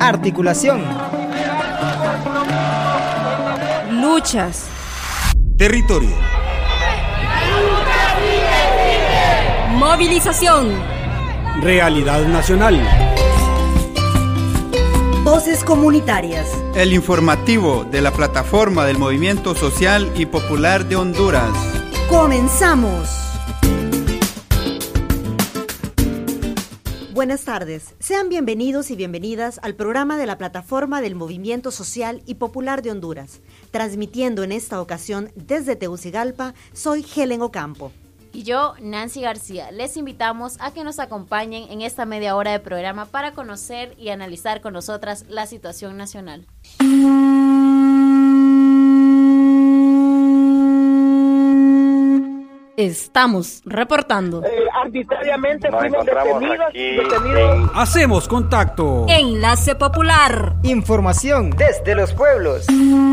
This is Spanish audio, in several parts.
Articulación. Luchas. Territorio. Movilización. Realidad nacional. Voces comunitarias. El informativo de la plataforma del Movimiento Social y Popular de Honduras. ¡Comenzamos! Buenas tardes. Sean bienvenidos y bienvenidas al programa de la plataforma del Movimiento Social y Popular de Honduras. Transmitiendo en esta ocasión desde Tegucigalpa, soy Helen Ocampo. Y yo, Nancy García. Les invitamos a que nos acompañen en esta media hora de programa para conocer y analizar con nosotras la situación nacional. Estamos reportando. Arbitrariamente fuimos detenidos. Hacemos contacto. Enlace Popular. Información desde los pueblos.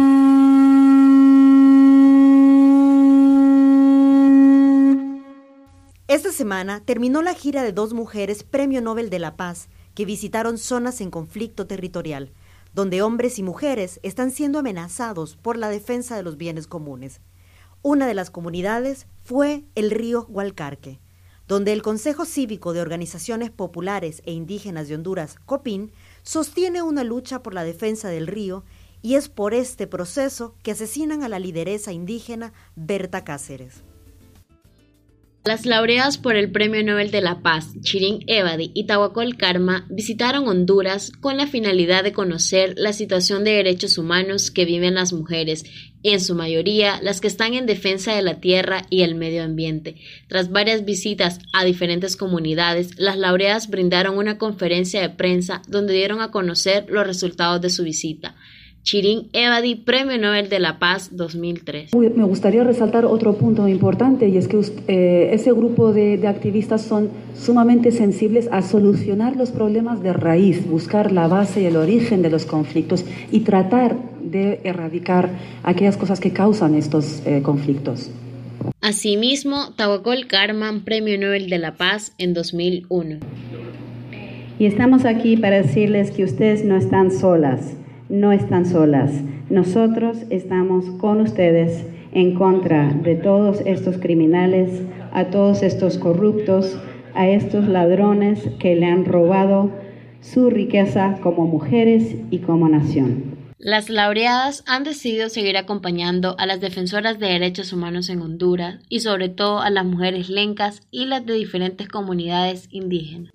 Esta semana terminó la gira de 2 mujeres Premio Nobel de la Paz que visitaron zonas en conflicto territorial, donde hombres y mujeres están siendo amenazados por la defensa de los bienes comunes. Una de las comunidades fue el río Gualcarque, donde el Consejo Cívico de Organizaciones Populares e Indígenas de Honduras, COPIN, sostiene una lucha por la defensa del río y es por este proceso que asesinan a la lideresa indígena Berta Cáceres. Las laureadas por el Premio Nobel de la Paz, Shirin Ebadi y Tawakkol Karma, visitaron Honduras con la finalidad de conocer la situación de derechos humanos que viven las mujeres, en su mayoría las que están en defensa de la tierra y el medio ambiente. Tras varias visitas a diferentes comunidades, las laureadas brindaron una conferencia de prensa donde dieron a conocer los resultados de su visita. Shirin Ebadi, Premio Nobel de la Paz 2003. Me gustaría resaltar otro punto importante y es que ese grupo de activistas son sumamente sensibles a solucionar los problemas de raíz, buscar la base y el origen de los conflictos y tratar de erradicar aquellas cosas que causan estos conflictos. Asimismo, Tawakkol Karma, Premio Nobel de la Paz en 2001. Y estamos aquí para decirles que ustedes no están solas. No están solas. Nosotros estamos con ustedes en contra de todos estos criminales, a todos estos corruptos, a estos ladrones que le han robado su riqueza como mujeres y como nación. Las laureadas han decidido seguir acompañando a las defensoras de derechos humanos en Honduras y sobre todo a las mujeres lencas y las de diferentes comunidades indígenas.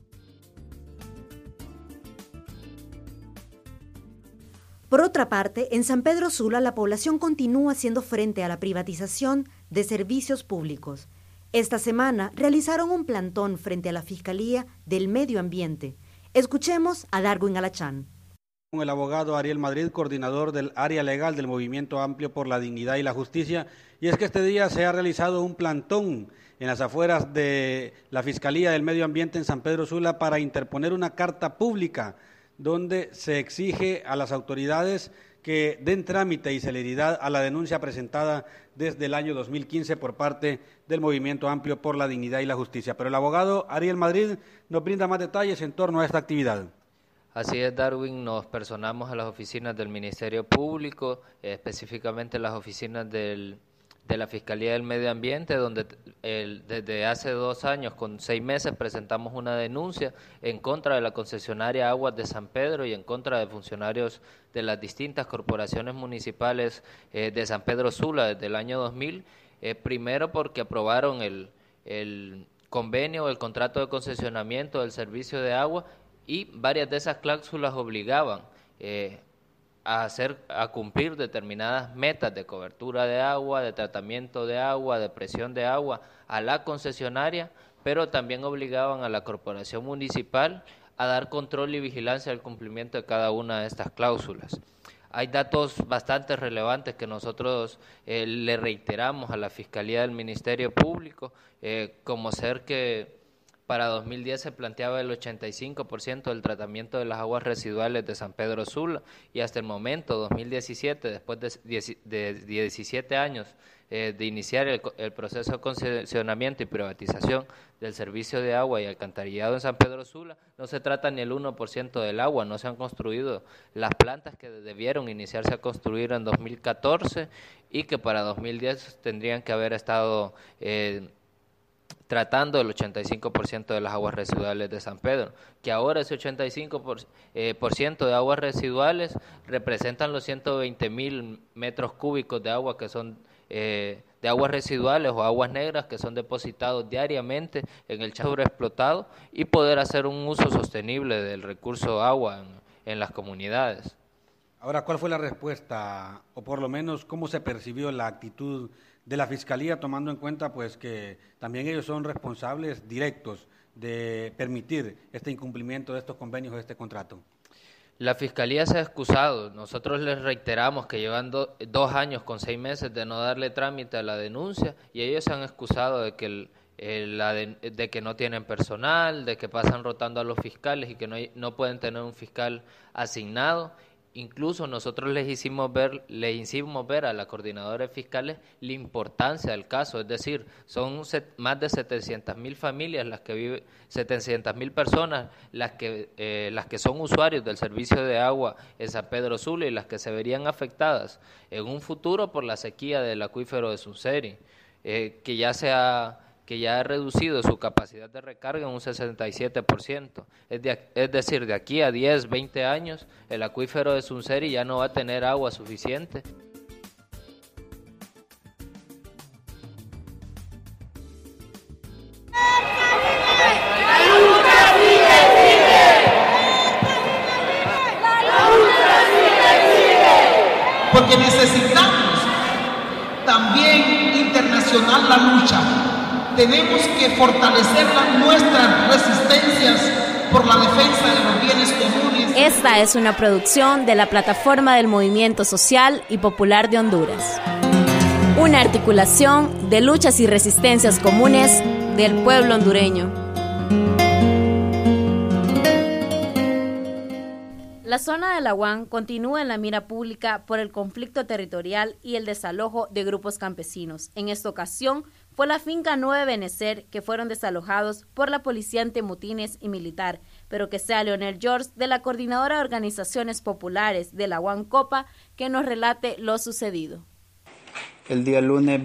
Por otra parte, en San Pedro Sula la población continúa haciendo frente a la privatización de servicios públicos. Esta semana realizaron un plantón frente a la Fiscalía del Medio Ambiente. Escuchemos a Darwin Alachán. Con el abogado Ariel Madrid, coordinador del área legal del Movimiento Amplio por la Dignidad y la Justicia, y es que este día se ha realizado un plantón en las afueras de la Fiscalía del Medio Ambiente en San Pedro Sula para interponer una carta pública donde se exige a las autoridades que den trámite y celeridad a la denuncia presentada desde el año 2015 por parte del Movimiento Amplio por la Dignidad y la Justicia. Pero el abogado Ariel Madrid nos brinda más detalles en torno a esta actividad. Así es, Darwin, nos personamos a las oficinas del Ministerio Público, específicamente las oficinas de la Fiscalía del Medio Ambiente, donde desde hace 2 años, con 6 meses, presentamos una denuncia en contra de la concesionaria Aguas de San Pedro y en contra de funcionarios de las distintas corporaciones municipales de San Pedro Sula desde el año 2000, primero porque aprobaron el convenio, el contrato de concesionamiento del servicio de agua y varias de esas cláusulas obligaban a cumplir determinadas metas de cobertura de agua, de tratamiento de agua, de presión de agua a la concesionaria, pero también obligaban a la corporación municipal a dar control y vigilancia del cumplimiento de cada una de estas cláusulas. Hay datos bastante relevantes que nosotros le reiteramos a la Fiscalía del Ministerio Público, como ser que para 2010 se planteaba el 85% del tratamiento de las aguas residuales de San Pedro Sula, y hasta el momento, 2017, después de 17 años de iniciar el proceso de concesionamiento y privatización del servicio de agua y alcantarillado en San Pedro Sula, no se trata ni el 1% del agua, no se han construido las plantas que debieron iniciarse a construir en 2014 y que para 2010 tendrían que haber estado tratando el 85% de las aguas residuales de San Pedro, que ahora ese 85% de aguas residuales representan los 120,000 metros cúbicos de agua que son de aguas residuales o aguas negras que son depositados diariamente en el sobreexplotado, y poder hacer un uso sostenible del recurso agua en las comunidades. Ahora, ¿cuál fue la respuesta, o por lo menos cómo se percibió la actitud de la Fiscalía, tomando en cuenta pues que también ellos son responsables directos de permitir este incumplimiento de estos convenios o de este contrato? La Fiscalía se ha excusado. Nosotros les reiteramos que llevan 2 años con 6 meses de no darle trámite a la denuncia, y ellos se han excusado de que de que no tienen personal, de que pasan rotando a los fiscales y que no pueden tener un fiscal asignado. Incluso nosotros les hicimos ver a la coordinadora de fiscales la importancia del caso, es decir, son más de 700,000 familias las que viven, 700,000 personas las que son usuarios del servicio de agua en San Pedro Sula y las que se verían afectadas en un futuro por la sequía del acuífero de Sunseri, que ya ha reducido su capacidad de recarga en un 67%. Es decir, de aquí a 10, 20 años, el acuífero de Sunseri ya no va a tener agua suficiente. Porque necesitamos también internacional la lucha. Tenemos que fortalecer nuestras resistencias por la defensa de los bienes comunes. Esta es una producción de la Plataforma del Movimiento Social y Popular de Honduras. Una articulación de luchas y resistencias comunes del pueblo hondureño. La zona de La Guan continúa en la mira pública por el conflicto territorial y el desalojo de grupos campesinos. En esta ocasión fue la finca 9 Benecer, que fueron desalojados por la policía antimotines y militar, pero que sea Leonel George, de la Coordinadora de Organizaciones Populares de La Guan Copa, que nos relate lo sucedido. El día lunes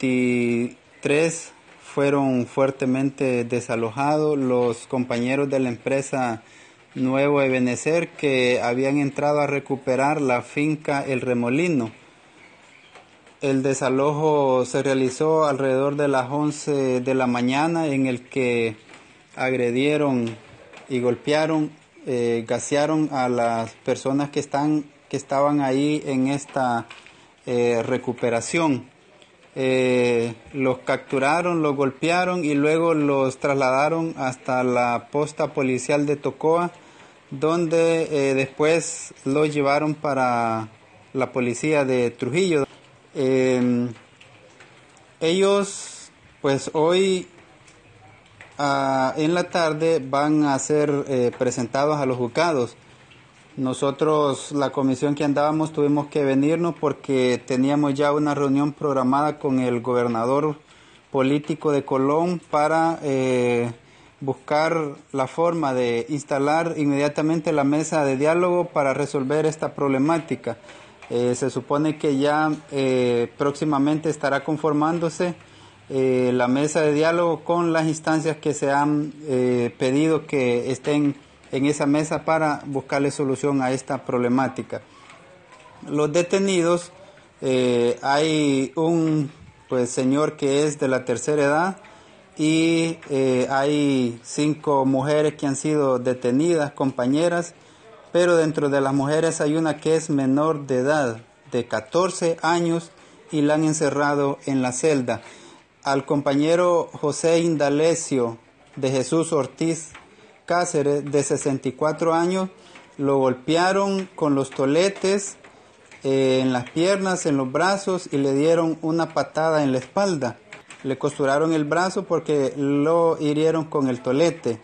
23 fueron fuertemente desalojados los compañeros de la empresa Nuevo Ebenecer, que habían entrado a recuperar la finca El Remolino. El desalojo se realizó alrededor de las 11 de la mañana, en el que agredieron y golpearon, gasearon a las personas que estaban ahí en esta recuperación. Los capturaron, los golpearon y luego los trasladaron hasta la posta policial de Tocoa, donde después los llevaron para la policía de Trujillo. Ellos pues hoy en la tarde van a ser presentados a los juzgados. Nosotros, la comisión que andábamos, tuvimos que venirnos porque teníamos ya una reunión programada con el gobernador político de Colón para buscar la forma de instalar inmediatamente la mesa de diálogo para resolver esta problemática. Se supone que ya próximamente estará conformándose la mesa de diálogo con las instancias que se han pedido que estén en esa mesa para buscarle solución a esta problemática. Los detenidos, hay un señor que es de la tercera edad y hay 5 mujeres que han sido detenidas, compañeras, pero dentro de las mujeres hay una que es menor de edad, de 14 años, y la han encerrado en la celda. Al compañero José Indalecio de Jesús Ortiz Cáceres, de 64 años, lo golpearon con los toletes en las piernas, en los brazos, y le dieron una patada en la espalda. le costuraron el brazo porque lo hirieron con el tolete.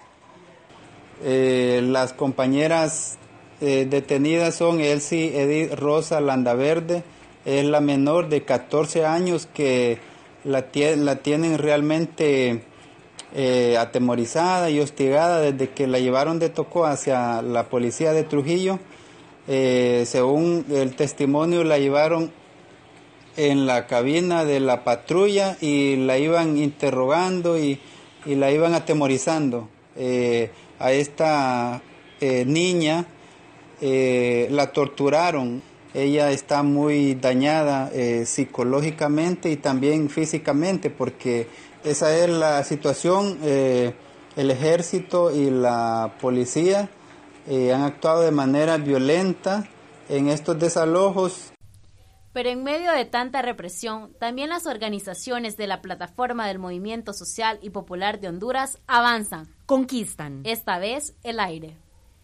Las compañeras detenidas son Elsie Edith Rosa Landaverde, es la menor de 14 años que la tienen realmente atemorizada y hostigada desde que la llevaron de Tocó hacia la policía de Trujillo. Según el testimonio, la llevaron en la cabina de la patrulla y la iban interrogando y la iban atemorizando. A esta niña la torturaron. Ella está muy dañada psicológicamente y también físicamente, porque esa es la situación. El ejército y la policía han actuado de manera violenta en estos desalojos. Pero en medio de tanta represión, también las organizaciones de la Plataforma del Movimiento Social y Popular de Honduras avanzan. Conquistan. Esta vez el aire.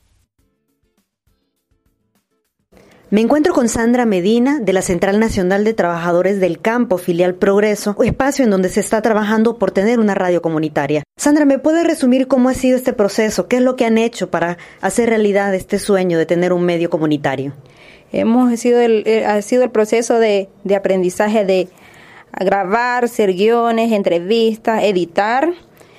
Me encuentro con Sandra Medina de la Central Nacional de Trabajadores del Campo, filial Progreso, espacio en donde se está trabajando por tener una radio comunitaria. Sandra, ¿me puede resumir cómo ha sido este proceso? ¿Qué es lo que han hecho para hacer realidad este sueño de tener un medio comunitario? Ha sido el proceso de aprendizaje de grabar, hacer guiones, entrevistas, editar,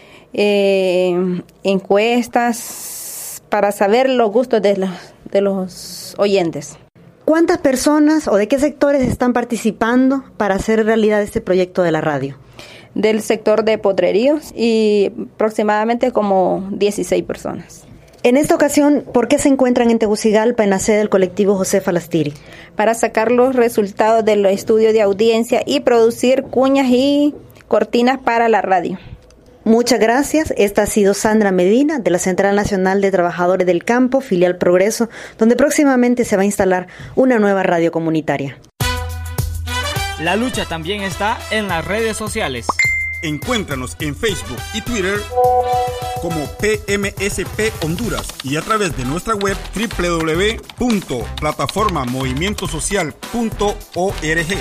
encuestas, para saber los gustos de los oyentes. ¿Cuántas personas o de qué sectores están participando para hacer realidad este proyecto de la radio? Del sector de potreríos y aproximadamente como 16 personas. En esta ocasión, ¿por qué se encuentran en Tegucigalpa, en la sede del colectivo José Falastiri? Para sacar los resultados del estudio de audiencia y producir cuñas y cortinas para la radio. Muchas gracias. Esta ha sido Sandra Medina de la Central Nacional de Trabajadores del Campo, filial Progreso, donde próximamente se va a instalar una nueva radio comunitaria. La lucha también está en las redes sociales. Encuéntranos en Facebook y Twitter como PMSP Honduras y a través de nuestra web www.plataformamovimientosocial.org.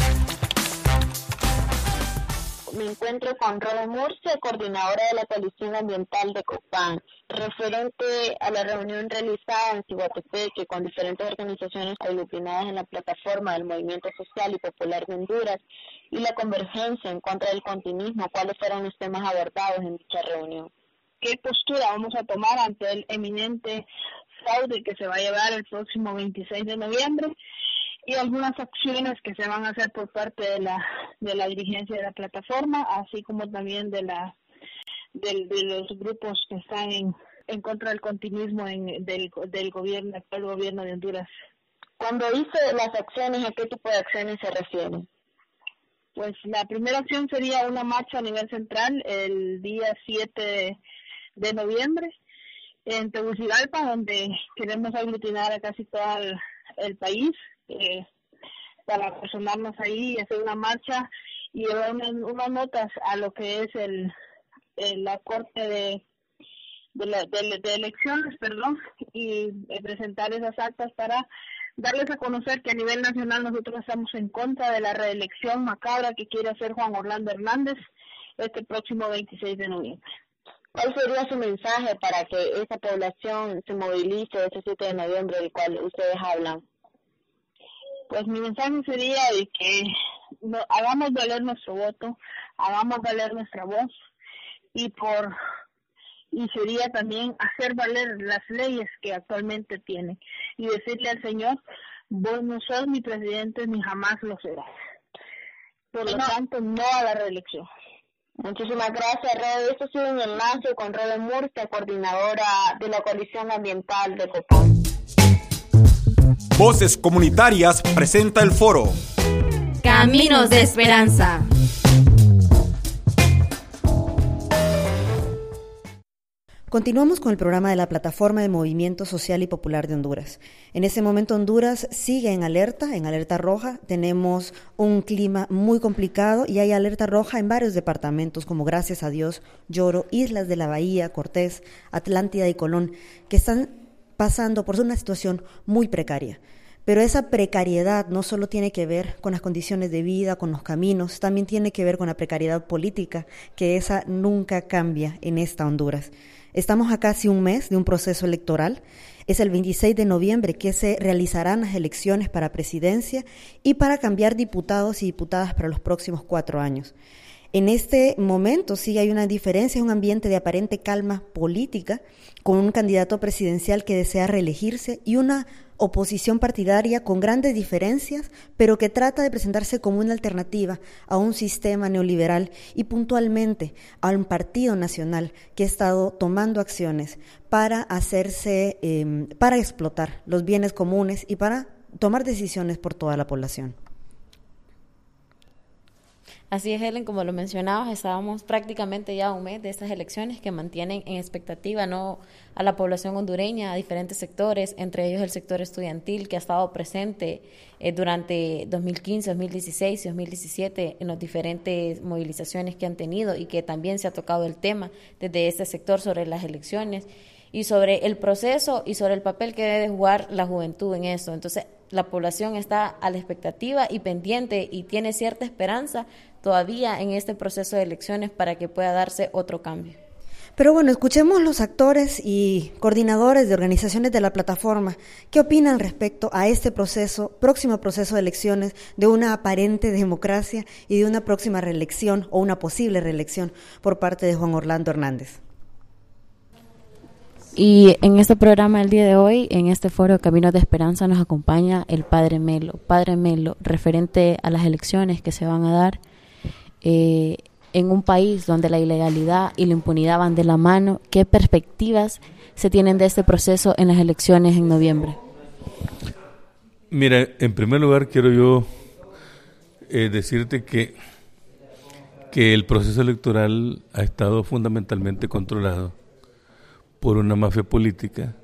Me encuentro con Roda Murcia, coordinadora de la Coalición Ambiental de Copán, referente a la reunión realizada en Ciguatepeque con diferentes organizaciones aglutinadas en la plataforma del Movimiento Social y Popular de Honduras y la convergencia en contra del continuismo. ¿Cuáles fueron los temas abordados en dicha reunión? ¿Qué postura vamos a tomar ante el eminente fraude que se va a llevar el próximo 26 de noviembre? Y algunas acciones que se van a hacer por parte de la dirigencia de la plataforma, así como también de los grupos que están en contra del continuismo del gobierno, actual gobierno de Honduras. Cuando dice las acciones, ¿a qué tipo de acciones se refiere? Pues la primera acción sería una marcha a nivel central el día 7 de noviembre en Tegucigalpa, donde queremos aglutinar a casi todo el país. Para personarnos ahí y hacer una marcha y llevar unas notas a lo que es la corte de elecciones, y presentar esas actas para darles a conocer que a nivel nacional nosotros estamos en contra de la reelección macabra que quiere hacer Juan Orlando Hernández este próximo 26 de noviembre. ¿Cuál sería su mensaje para que esa población se movilice ese 7 de noviembre del cual ustedes hablan? Pues mi mensaje sería de que hagamos valer nuestro voto, hagamos valer nuestra voz y sería también hacer valer las leyes que actualmente tienen y decirle al Señor, vos no sos mi presidente ni jamás lo serás. Por lo tanto, no a la reelección. Muchísimas gracias, Rode. Esto ha sido un enlace con Rode Murcia, coordinadora de la Coalición Ambiental de Copán. Voces Comunitarias presenta el foro Caminos de Esperanza. Continuamos con el programa de la Plataforma de Movimiento Social y Popular de Honduras. En este momento Honduras sigue en alerta roja. Tenemos un clima muy complicado y hay alerta roja en varios departamentos como, gracias a Dios, Lloro, Islas de la Bahía, Cortés, Atlántida y Colón, que están pasando por una situación muy precaria. Pero esa precariedad no solo tiene que ver con las condiciones de vida, con los caminos, también tiene que ver con la precariedad política, que esa nunca cambia en esta Honduras. Estamos a casi un mes de un proceso electoral. Es el 26 de noviembre que se realizarán las elecciones para presidencia y para cambiar diputados y diputadas para los próximos 4 años. En este momento sí hay una diferencia, un ambiente de aparente calma política, con un candidato presidencial que desea reelegirse y una oposición partidaria con grandes diferencias, pero que trata de presentarse como una alternativa a un sistema neoliberal y puntualmente a un partido nacional que ha estado tomando acciones para para explotar los bienes comunes y para tomar decisiones por toda la población. Así es, Helen, como lo mencionabas, estábamos prácticamente ya a un mes de estas elecciones que mantienen en expectativa, ¿no?, a la población hondureña, a diferentes sectores, entre ellos el sector estudiantil que ha estado presente durante 2015, 2016 y 2017 en las diferentes movilizaciones que han tenido y que también se ha tocado el tema desde este sector sobre las elecciones y sobre el proceso y sobre el papel que debe jugar la juventud en eso. Entonces, la población está a la expectativa y pendiente y tiene cierta esperanza todavía en este proceso de elecciones para que pueda darse otro cambio. Pero bueno, escuchemos los actores y coordinadores de organizaciones de la plataforma. ¿Qué opinan respecto a este próximo proceso de elecciones, de una aparente democracia y de una próxima reelección o una posible reelección por parte de Juan Orlando Hernández? Y en este programa el día de hoy, en este foro Caminos de Esperanza, nos acompaña el Padre Melo. Padre Melo, referente a las elecciones que se van a dar en un país donde la ilegalidad y la impunidad van de la mano, ¿qué perspectivas se tienen de este proceso en las elecciones en noviembre? Mira, en primer lugar quiero yo decirte que el proceso electoral ha estado fundamentalmente controlado por una mafia política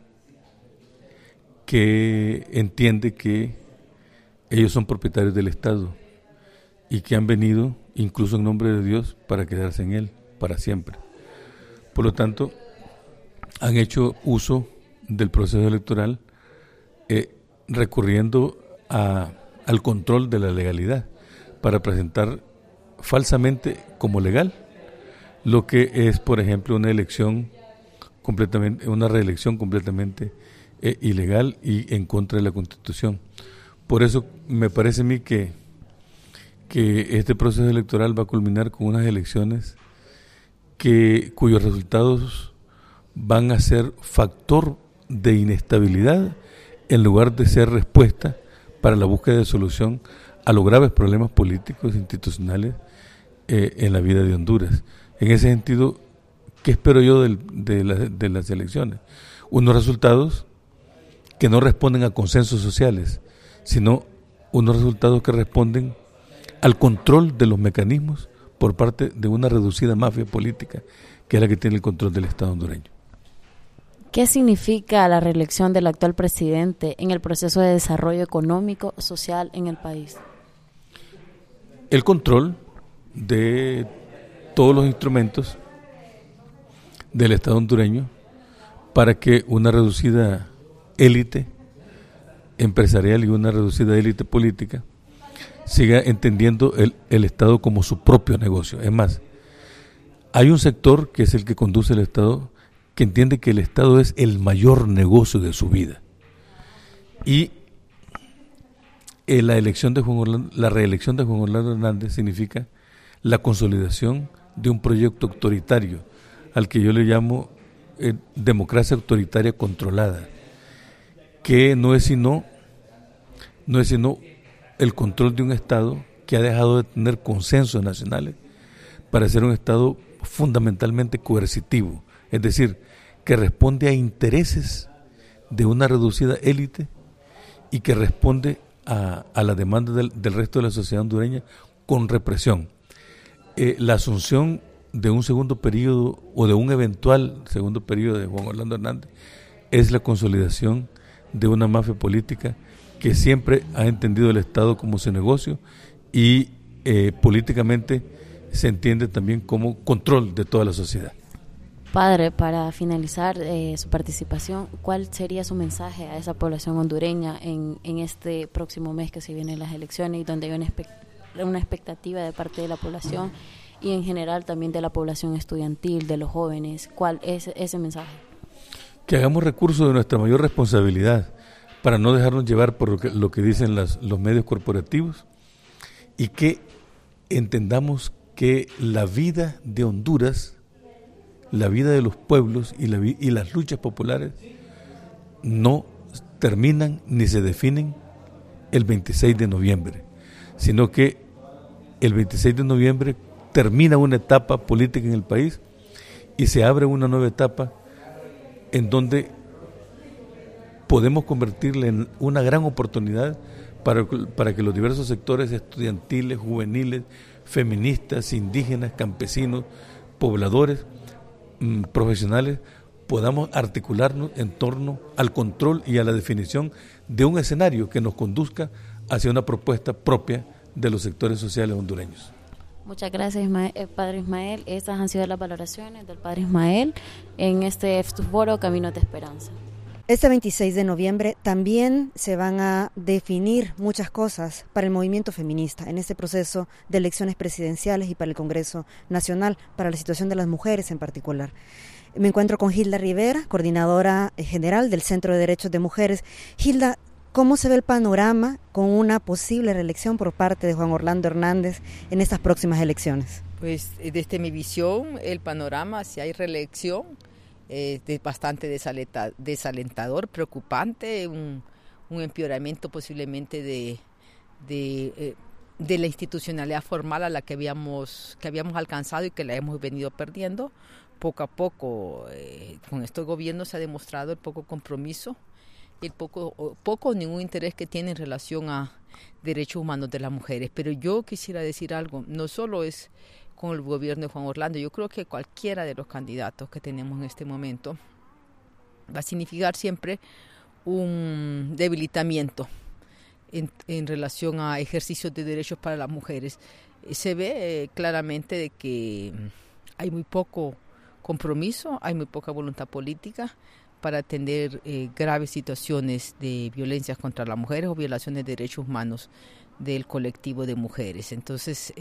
que entiende que ellos son propietarios del Estado y que han venido, incluso en nombre de Dios, para quedarse en él para siempre. Por lo tanto, han hecho uso del proceso electoral recurriendo al control de la legalidad para presentar falsamente como legal lo que es, por ejemplo, una reelección completamente ilegal y en contra de la Constitución. Por eso me parece a mí que este proceso electoral va a culminar con unas elecciones cuyos resultados van a ser factor de inestabilidad en lugar de ser respuesta para la búsqueda de solución a los graves problemas políticos e institucionales en la vida de Honduras. En ese sentido, ¿qué espero yo de las elecciones? Unos resultados que no responden a consensos sociales, sino unos resultados que responden al control de los mecanismos por parte de una reducida mafia política, que es la que tiene el control del Estado hondureño. ¿Qué significa la reelección del actual presidente en el proceso de desarrollo económico, social en el país? El control de todos los instrumentos del Estado hondureño para que una reducida élite empresarial y una reducida élite política siga entendiendo el Estado como su propio negocio. Es más, hay un sector que es el que conduce el Estado que entiende que el Estado es el mayor negocio de su vida. Y la reelección de Juan Orlando Hernández significa la consolidación de un proyecto autoritario al que yo le llamo democracia autoritaria controlada, que no es sino el control de un Estado que ha dejado de tener consensos nacionales para ser un Estado fundamentalmente coercitivo, es decir, que responde a intereses de una reducida élite y que responde a la demanda del resto de la sociedad hondureña con represión. La asunción de un segundo periodo o de un eventual segundo periodo de Juan Orlando Hernández es la consolidación de una mafia política que siempre ha entendido el Estado como su negocio y políticamente se entiende también como control de toda la sociedad. Padre, para finalizar su participación, ¿cuál sería su mensaje a esa población hondureña en este próximo mes que se vienen las elecciones y donde hay una expectativa de parte de la población y en general también de la población estudiantil, de los jóvenes? ¿Cuál es ese mensaje? Que hagamos recurso de nuestra mayor responsabilidad para no dejarnos llevar por lo que dicen los medios corporativos y que entendamos que la vida de Honduras, la vida de los pueblos y las luchas populares no terminan ni se definen el 26 de noviembre, sino que el 26 de noviembre termina una etapa política en el país y se abre una nueva etapa en donde podemos convertirla en una gran oportunidad para que los diversos sectores estudiantiles, juveniles, feministas, indígenas, campesinos, pobladores, profesionales, podamos articularnos en torno al control y a la definición de un escenario que nos conduzca hacia una propuesta propia de los sectores sociales hondureños. Muchas gracias, Padre Ismael. Estas han sido las valoraciones del Padre Ismael en este foro Camino de Esperanza. Este 26 de noviembre también se van a definir muchas cosas para el movimiento feminista en este proceso de elecciones presidenciales y para el Congreso Nacional, para la situación de las mujeres en particular. Me encuentro con Hilda Rivera, coordinadora general del Centro de Derechos de Mujeres. Hilda, ¿cómo se ve el panorama con una posible reelección por parte de Juan Orlando Hernández en estas próximas elecciones? Pues desde mi visión, el panorama, si hay reelección, es bastante desalentador, preocupante, un empeoramiento posiblemente de la institucionalidad formal a la que habíamos alcanzado y que la hemos venido perdiendo. Poco a poco, con estos gobiernos se ha demostrado el poco compromiso, el poco o ningún interés que tiene en relación a derechos humanos de las mujeres. Pero yo quisiera decir algo, no solo es con el gobierno de Juan Orlando, yo creo que cualquiera de los candidatos que tenemos en este momento va a significar siempre un debilitamiento en relación a ejercicios de derechos para las mujeres. Se ve claramente de que hay muy poco compromiso, hay muy poca voluntad política para atender graves situaciones de violencias contra las mujeres o violaciones de derechos humanos del colectivo de mujeres. Entonces,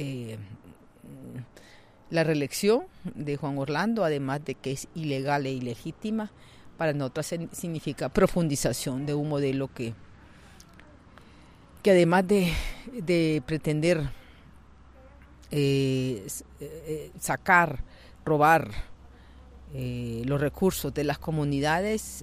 la reelección de Juan Orlando, además de que es ilegal e ilegítima, para nosotros significa profundización de un modelo que además de pretender sacar, robar los recursos de las comunidades,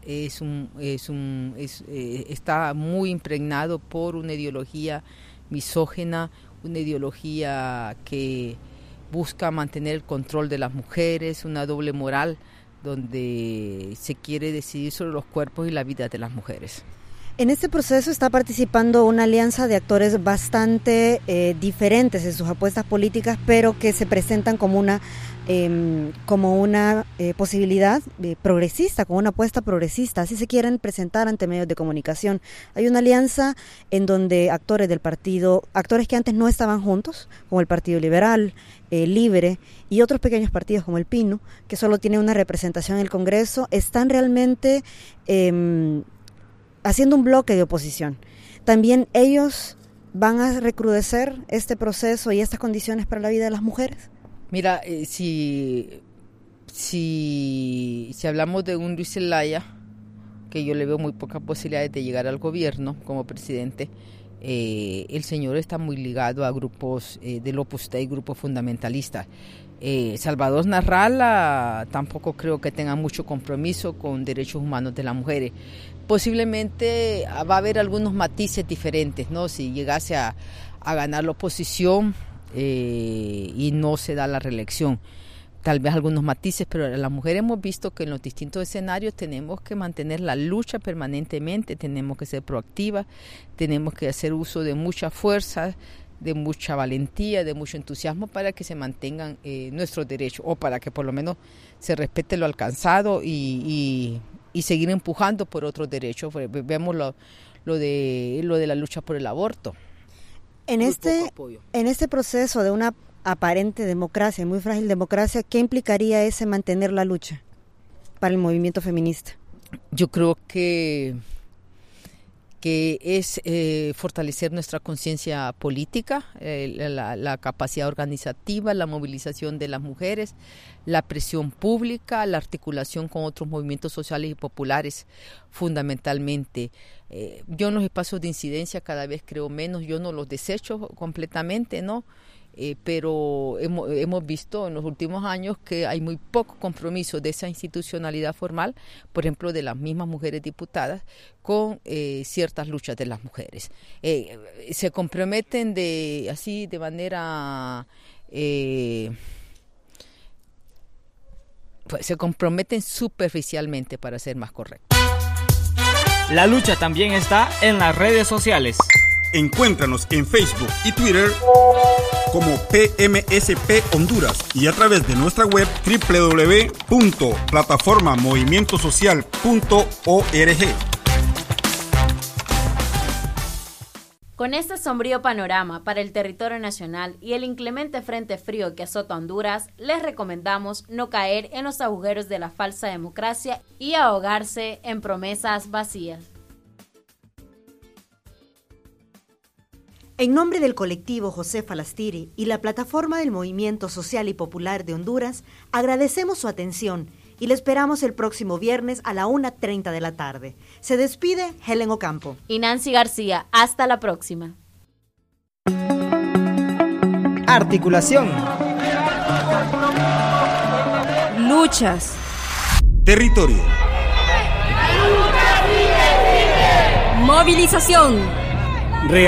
está muy impregnado por una ideología misógina, una ideología que busca mantener el control de las mujeres, una doble moral donde se quiere decidir sobre los cuerpos y la vida de las mujeres. En este proceso está participando una alianza de actores bastante diferentes en sus apuestas políticas, pero que se presentan como una posibilidad progresista, como una apuesta progresista, así se quieren presentar ante medios de comunicación. Hay una alianza en donde actores del partido, actores que antes no estaban juntos, como el Partido Liberal, Libre y otros pequeños partidos como el Pino, que solo tienen una representación en el Congreso, están realmente haciendo un bloque de oposición. También ellos van a recrudecer este proceso y estas condiciones para la vida de las mujeres. Mira, si hablamos de un Luis Zelaya, que yo le veo muy pocas posibilidades de llegar al gobierno como presidente, el señor está muy ligado a grupos del Opus Dei, grupos fundamentalistas. Salvador Narrala tampoco creo que tenga mucho compromiso con derechos humanos de las mujeres. Posiblemente va a haber algunos matices diferentes, ¿no? Si llegase a ganar la oposición y no se da la reelección, tal vez algunos matices, pero las mujeres hemos visto que en los distintos escenarios tenemos que mantener la lucha permanentemente, tenemos que ser proactivas, tenemos que hacer uso de mucha fuerza, de mucha valentía, de mucho entusiasmo para que se mantengan nuestros derechos, o para que por lo menos se respete lo alcanzado y seguir empujando por otros derechos. Vemos lo de la lucha por el aborto. En este proceso de una aparente democracia, muy frágil democracia, ¿qué implicaría ese mantener la lucha? para el movimiento feminista? Yo creo que es fortalecer nuestra conciencia política, la capacidad organizativa, la movilización de las mujeres, la presión pública, la articulación con otros movimientos sociales y populares, fundamentalmente. Yo en los espacios de incidencia cada vez creo menos, yo no los desecho completamente, ¿no? Pero hemos visto en los últimos años que hay muy poco compromiso de esa institucionalidad formal, por ejemplo, de las mismas mujeres diputadas, con ciertas luchas de las mujeres. Se comprometen de manera... pues se comprometen superficialmente, para ser más correcto. La lucha también está en las redes sociales. Encuéntranos en Facebook y Twitter como PMSP Honduras y a través de nuestra web www.plataformamovimientosocial.org. Con este sombrío panorama para el territorio nacional y el inclemente frente frío que azota Honduras, les recomendamos no caer en los agujeros de la falsa democracia y ahogarse en promesas vacías. En nombre del colectivo José Falastiri y la plataforma del Movimiento Social y Popular de Honduras, agradecemos su atención y le esperamos el próximo viernes a la 1:30 de la tarde. Se despide Helen Ocampo y Nancy García. Hasta la próxima. Articulación. Luchas. Territorio. Movilización.